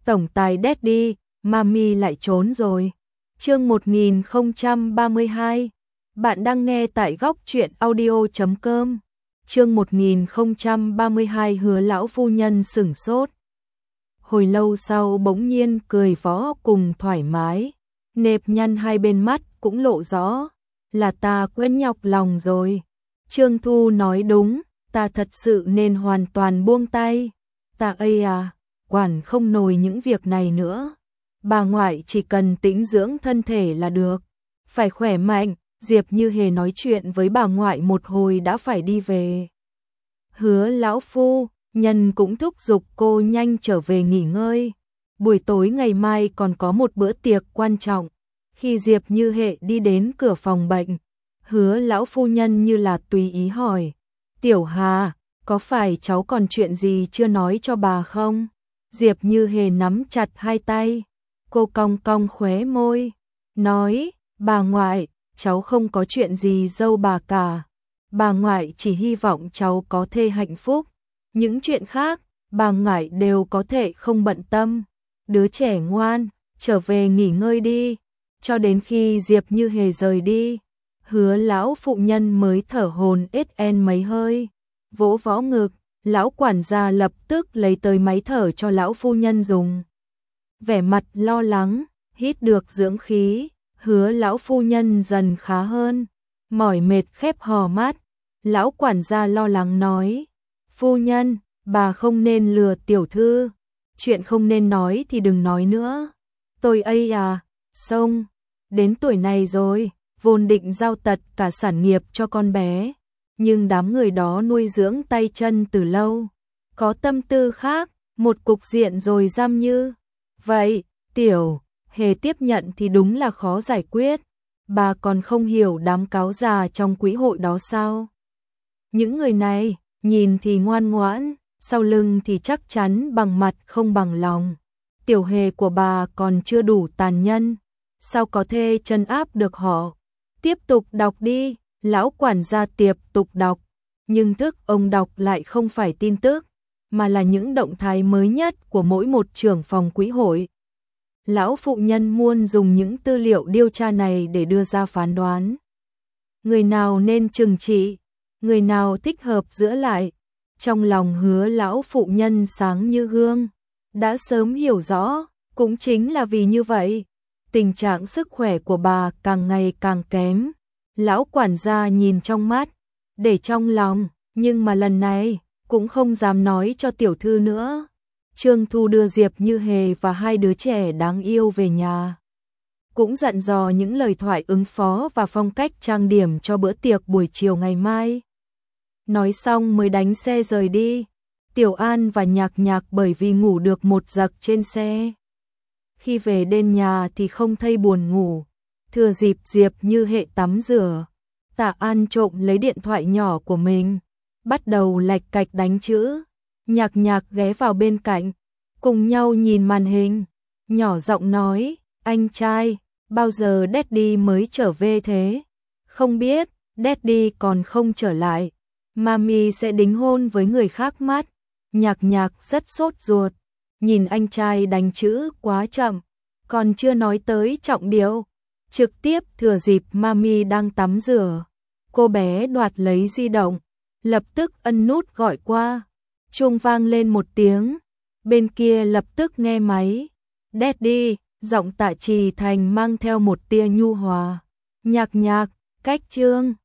Tổng tài Daddy, Mami lại trốn rồi. Chương 1032. Bạn đang nghe tại góc truyện audio.com. Chương 1032 Hứa lão phu nhân sửng sốt. Hồi lâu sau bỗng nhiên cười võ cùng thoải mái, nếp nhăn hai bên mắt cũng lộ rõ, là ta quên nhọc lòng rồi. Trương Thu nói đúng, ta thật sự nên hoàn toàn buông tay. Ta ây à, quản không nổi những việc này nữa. Bà ngoại chỉ cần tĩnh dưỡng thân thể là được, phải khỏe mạnh. Diệp Như Hề nói chuyện với bà ngoại một hồi đã phải đi về. Hứa lão phu nhân cũng thúc giục cô nhanh trở về nghỉ ngơi. Buổi tối ngày mai còn có một bữa tiệc quan trọng. Khi Diệp Như Hề đi đến cửa phòng bệnh, Hứa lão phu nhân như là tùy ý hỏi: "Tiểu Hà, có phải cháu còn chuyện gì chưa nói cho bà không?" Diệp Như Hề nắm chặt hai tay, cô cong cong khóe môi, nói: "Bà ngoại, cháu không có chuyện gì dâu bà cả. Bà ngoại chỉ hy vọng cháu có thê hạnh phúc. Những chuyện khác, bà ngoại đều có thể không bận tâm. Đứa trẻ ngoan, trở về nghỉ ngơi đi." Cho đến khi Diệp Như Hề rời đi, Hứa lão phụ nhân mới thở hổn hển mấy hơi, vỗ võ ngực. Lão quản gia lập tức lấy tới máy thở cho lão phu nhân dùng. Vẻ mặt lo lắng, hít được dưỡng khí, Hứa lão phu nhân dần khá hơn, mỏi mệt khép hò mắt. Lão quản gia lo lắng nói: "Phu nhân, bà không nên lừa tiểu thư, chuyện không nên nói thì đừng nói nữa. Tôi ây à, xong, đến tuổi này rồi, vốn định giao tật cả sản nghiệp cho con bé, nhưng đám người đó nuôi dưỡng tay chân từ lâu, có tâm tư khác, một cục diện rồi giam như vậy, tiểu Hề tiếp nhận thì đúng là khó giải quyết. Bà còn không hiểu đám cáo già trong quỹ hội đó sao? Những người này, nhìn thì ngoan ngoãn, sau lưng thì chắc chắn bằng mặt không bằng lòng. Tiểu Hề của bà còn chưa đủ tàn nhẫn, sao có thể trấn áp được họ?" "Tiếp tục đọc đi." Lão quản gia tiếp tục đọc, nhưng thức ông đọc lại không phải tin tức, mà là những động thái mới nhất của mỗi một trưởng phòng quỹ hội. Lão phụ nhân muốn dùng những tư liệu điều tra này để đưa ra phán đoán. Người nào nên trừng trị, người nào thích hợp giữ lại. Trong lòng Hứa lão phụ nhân sáng như gương, đã sớm hiểu rõ, cũng chính là vì như vậy, tình trạng sức khỏe của bà càng ngày càng kém. Lão quản gia nhìn trong mắt, để trong lòng, nhưng mà lần này cũng không dám nói cho tiểu thư nữa. Trương Thu đưa Diệp Như Hề và hai đứa trẻ đáng yêu về nhà, cũng dặn dò những lời thoại ứng phó và phong cách trang điểm cho bữa tiệc buổi chiều ngày mai. Nói xong mới đánh xe rời đi. Tiểu An và Nhạc Nhạc bởi vì ngủ được một giấc trên xe, khi về đến nhà thì không thấy buồn ngủ. Thừa dịp Diệp Như Hề tắm rửa, Tạ An trộm lấy điện thoại nhỏ của mình, bắt đầu lạch cạch đánh chữ. Nhạc Nhạc ghé vào bên cạnh, cùng nhau nhìn màn hình, nhỏ giọng nói: "Anh trai, bao giờ Daddy mới trở về thế?" "Không biết, Daddy còn không trở lại, Mami sẽ đính hôn với người khác mất." Nhạc Nhạc rất sốt ruột, nhìn anh trai đánh chữ quá chậm, còn chưa nói tới trọng điều. Trực tiếp thừa dịp Mami đang tắm rửa, cô bé đoạt lấy di động, lập tức ấn nút gọi qua. Chuông vang lên một tiếng, bên kia lập tức nghe máy. "Daddy", giọng Tạ Trì Thành mang theo một tia nhu hòa. "Nhạc Nhạc, cách chương."